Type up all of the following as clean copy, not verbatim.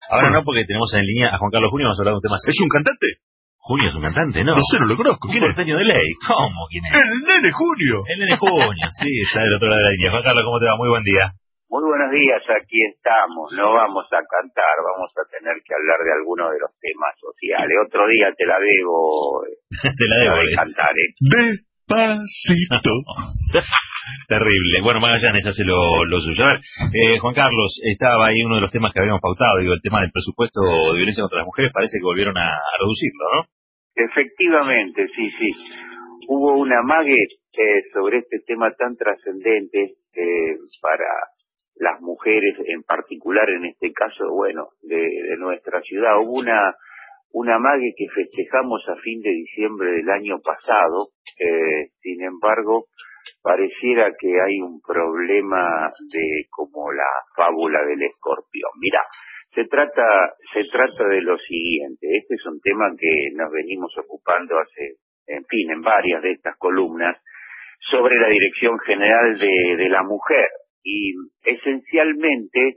Ahora no, porque tenemos en línea a Juan Carlos Junio, vamos a hablar de un tema. ¿Es un cantante? Junio es un cantante, ¿no? No sé, no lo conozco. ¿Quién Un es? porteño de ley. ¿Cómo? ¿Quién es? El nene Junio. El nene Junio, sí, está del otro lado de la línea. Juan Carlos, ¿cómo te va? Muy buen día. Muy buenos días, aquí estamos. No vamos a cantar, vamos a tener que hablar de algunos de los temas sociales. Otro día te la debo, Te la debo, de cantar, Despacito. Terrible. Bueno, Magallanes hace lo suyo. A ver, Juan Carlos, estaba ahí uno de los temas que habíamos pautado, digo, el tema del presupuesto de violencia contra las mujeres, parece que volvieron a reducirlo, ¿no? Efectivamente, sí. Hubo una amague sobre este tema tan trascendente para las mujeres, en particular en este caso, bueno, de nuestra ciudad. Hubo una amague que festejamos a fin de diciembre del año pasado, sin embargo, pareciera que hay un problema de como la fábula del escorpión. Mirá, se trata de lo siguiente. Este es un tema que nos venimos ocupando en varias de estas columnas, sobre la Dirección General de la Mujer. Y esencialmente,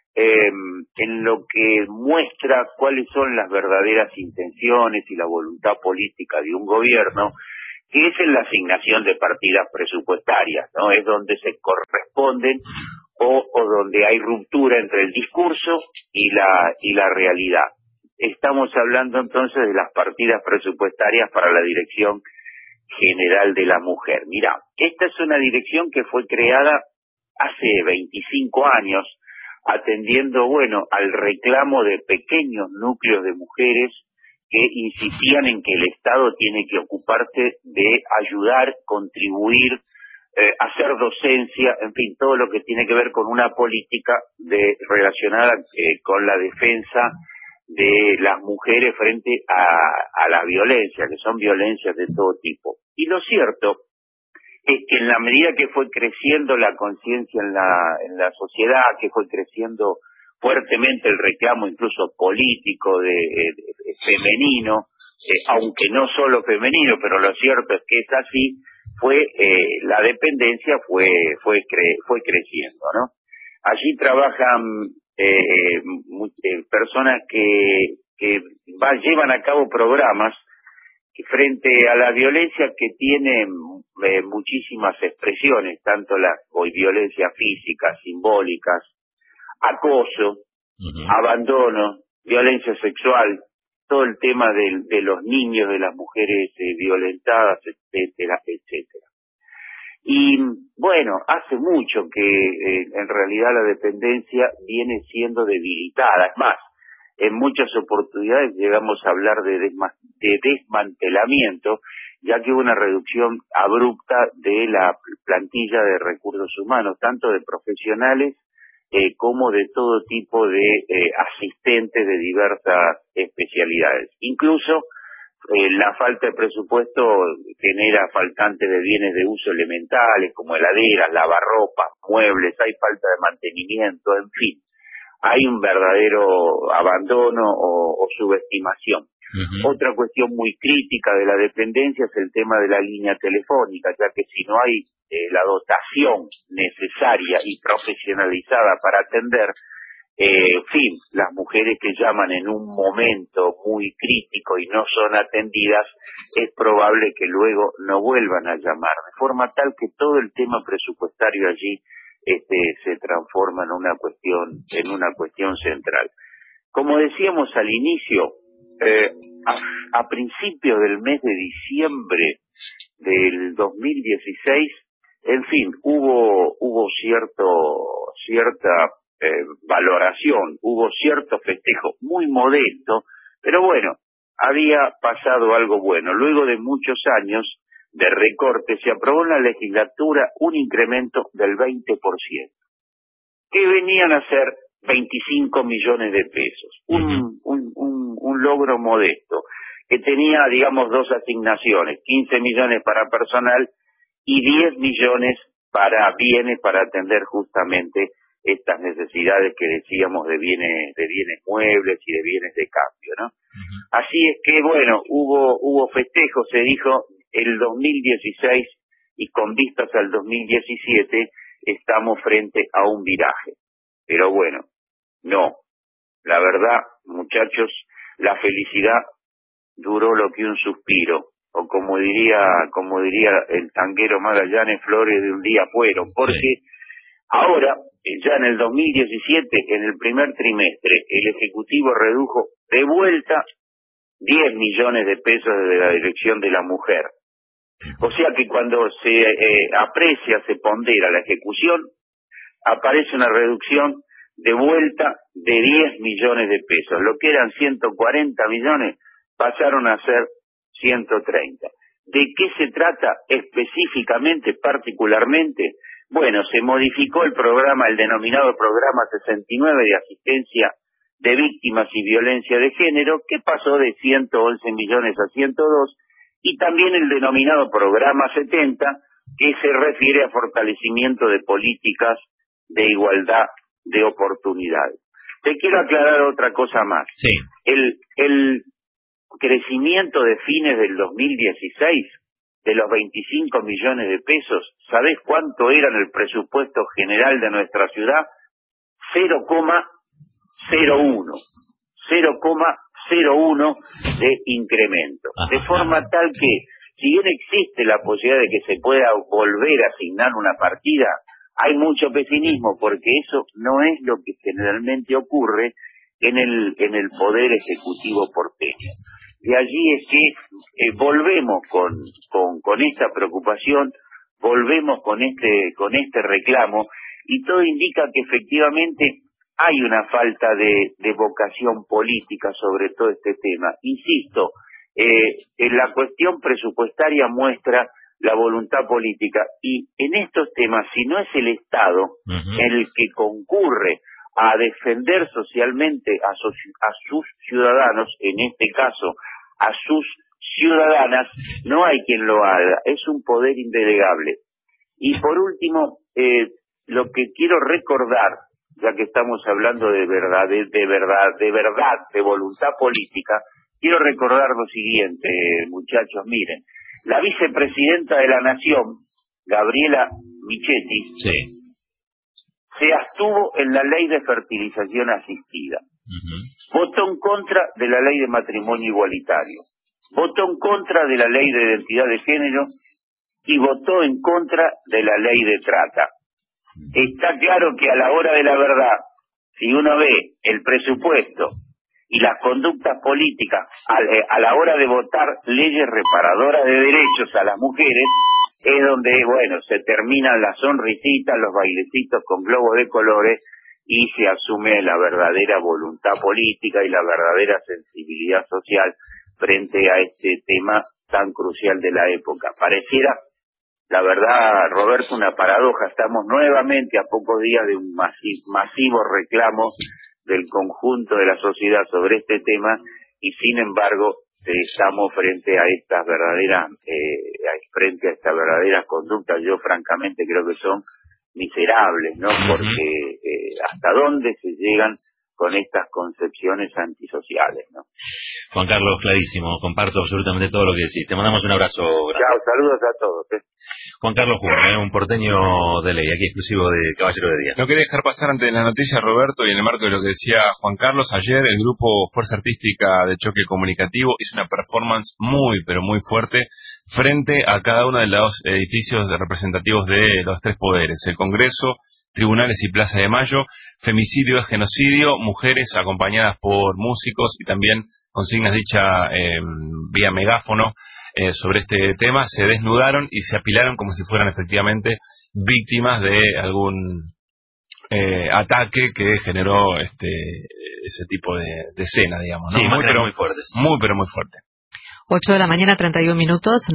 en lo que muestra cuáles son las verdaderas intenciones y la voluntad política de un gobierno, que es en la asignación de partidas presupuestarias, ¿no? Es donde se corresponden o donde hay ruptura entre el discurso y la realidad. Estamos hablando entonces de las partidas presupuestarias para la Dirección General de la Mujer. Mirá, esta es una dirección que fue creada hace 25 años, atendiendo, bueno, al reclamo de pequeños núcleos de mujeres que insistían en que el Estado tiene que ocuparse de ayudar, contribuir, hacer docencia, en fin, todo lo que tiene que ver con una política relacionada con la defensa de las mujeres frente a la violencia, que son violencias de todo tipo. Y lo cierto es que en la medida que fue creciendo la conciencia en la sociedad, que fue creciendo fuertemente el reclamo incluso político de femenino, aunque no solo femenino, pero lo cierto es que es así, la dependencia fue creciendo, ¿no? Allí trabajan personas que llevan a cabo programas que frente a la violencia que tienen muchísimas expresiones, tanto hoy violencia física, simbólicas, acoso, abandono, violencia sexual, todo el tema de los niños, de las mujeres violentadas, etcétera. Y bueno, hace mucho que en realidad la dependencia viene siendo debilitada. Es más, en muchas oportunidades llegamos a hablar de desmantelamiento, ya que hubo una reducción abrupta de la plantilla de recursos humanos, tanto de profesionales como de todo tipo de asistentes de diversas especialidades. Incluso la falta de presupuesto genera faltantes de bienes de uso elementales como heladeras, lavarropas, muebles, hay falta de mantenimiento, en fin. Hay un verdadero abandono o subestimación. Otra cuestión muy crítica de la dependencia es el tema de la línea telefónica, ya que si no hay la dotación necesaria y profesionalizada para atender, en fin, las mujeres que llaman en un momento muy crítico y no son atendidas, es probable que luego no vuelvan a llamar, de forma tal que todo el tema presupuestario allí se transforma en una cuestión central. Como decíamos al inicio, a principios del mes de diciembre del 2016, en fin, hubo cierta valoración, hubo cierto festejo muy modesto, pero bueno, había pasado algo bueno. Luego de muchos años de recorte, se aprobó en la legislatura un incremento del 20%, que venían a ser 25 millones de pesos, un logro modesto, que tenía, digamos, dos asignaciones, 15 millones para personal y 10 millones para bienes, para atender justamente estas necesidades que decíamos de bienes muebles y de bienes de cambio, ¿no? Así es que, bueno, hubo festejo, se dijo, el 2016, y con vistas al 2017 estamos frente a un viraje. Pero bueno, no. la verdad, muchachos, la felicidad duró lo que un suspiro, o como diría el tanguero Magallanes, flores de un día fueron, porque ahora, ya en el 2017, en el primer trimestre, el Ejecutivo redujo de vuelta 10 millones de pesos de la Dirección de la Mujer. O sea que cuando se aprecia, se pondera la ejecución, aparece una reducción de vuelta de 10 millones de pesos. Lo que eran 140 millones pasaron a ser 130. ¿De qué se trata específicamente, particularmente? Bueno, se modificó el denominado Programa 69 de Asistencia de Víctimas y Violencia de Género, que pasó de 111 millones a 102, y también el denominado Programa 70, que se refiere a fortalecimiento de políticas de igualdad de oportunidades. Te quiero aclarar otra cosa más. Sí. El crecimiento de fines del 2016 de los 25 millones de pesos, ¿sabés cuánto era en el presupuesto general de nuestra ciudad? 0,01 de incremento. De forma tal que, si bien existe la posibilidad de que se pueda volver a asignar una partida, hay mucho pesimismo, porque eso no es lo que generalmente ocurre en el Poder Ejecutivo porteño. De allí es que volvemos con esta preocupación, volvemos con este reclamo, y todo indica que efectivamente hay una falta de vocación política sobre todo este tema. Insisto, la cuestión presupuestaria muestra la voluntad política, y en estos temas, si no es el Estado el que concurre a defender socialmente a sus ciudadanos, en este caso a sus ciudadanas, no hay quien lo haga. Es un poder indelegable. Y por último, lo que quiero recordar, ya que estamos hablando de voluntad política, quiero recordar lo siguiente, muchachos. Miren, la vicepresidenta de la Nación, Gabriela Michetti, se abstuvo en la ley de fertilización asistida. Votó en contra de la ley de matrimonio igualitario. Votó en contra de la ley de identidad de género y votó en contra de la ley de trata. Está claro que a la hora de la verdad, si uno ve el presupuesto y las conductas políticas a la hora de votar leyes reparadoras de derechos a las mujeres, es donde, bueno, se terminan las sonrisitas, los bailecitos con globos de colores, y se asume la verdadera voluntad política y la verdadera sensibilidad social frente a este tema tan crucial de la época. Pareciera, la verdad, Roberto, una paradoja. Estamos nuevamente a pocos días de un masivo reclamo del conjunto de la sociedad sobre este tema, y sin embargo estamos frente a estas verdaderas conductas. Yo francamente creo que son miserables, ¿no? Porque hasta dónde se llegan con estas concepciones antisociales, ¿no? Juan Carlos, clarísimo, comparto absolutamente todo lo que decís. Te mandamos un abrazo grande. Chao, saludos a todos. Juan Carlos Jun, un porteño de ley, aquí exclusivo de Caballero de Día. No quería dejar pasar ante la noticia, Roberto, y en el marco de lo que decía Juan Carlos, ayer el grupo Fuerza Artística de Choque Comunicativo hizo una performance muy, pero muy fuerte frente a cada uno de los edificios representativos de los tres poderes: el Congreso, Tribunales y Plaza de Mayo. Femicidio es genocidio, mujeres acompañadas por músicos y también consignas dicha vía megáfono sobre este tema, se desnudaron y se apilaron como si fueran efectivamente víctimas de algún ataque que generó ese tipo de escena, digamos, ¿no? Sí, muy fuertes. Muy, pero muy fuerte. 8 de la mañana, 31 minutos.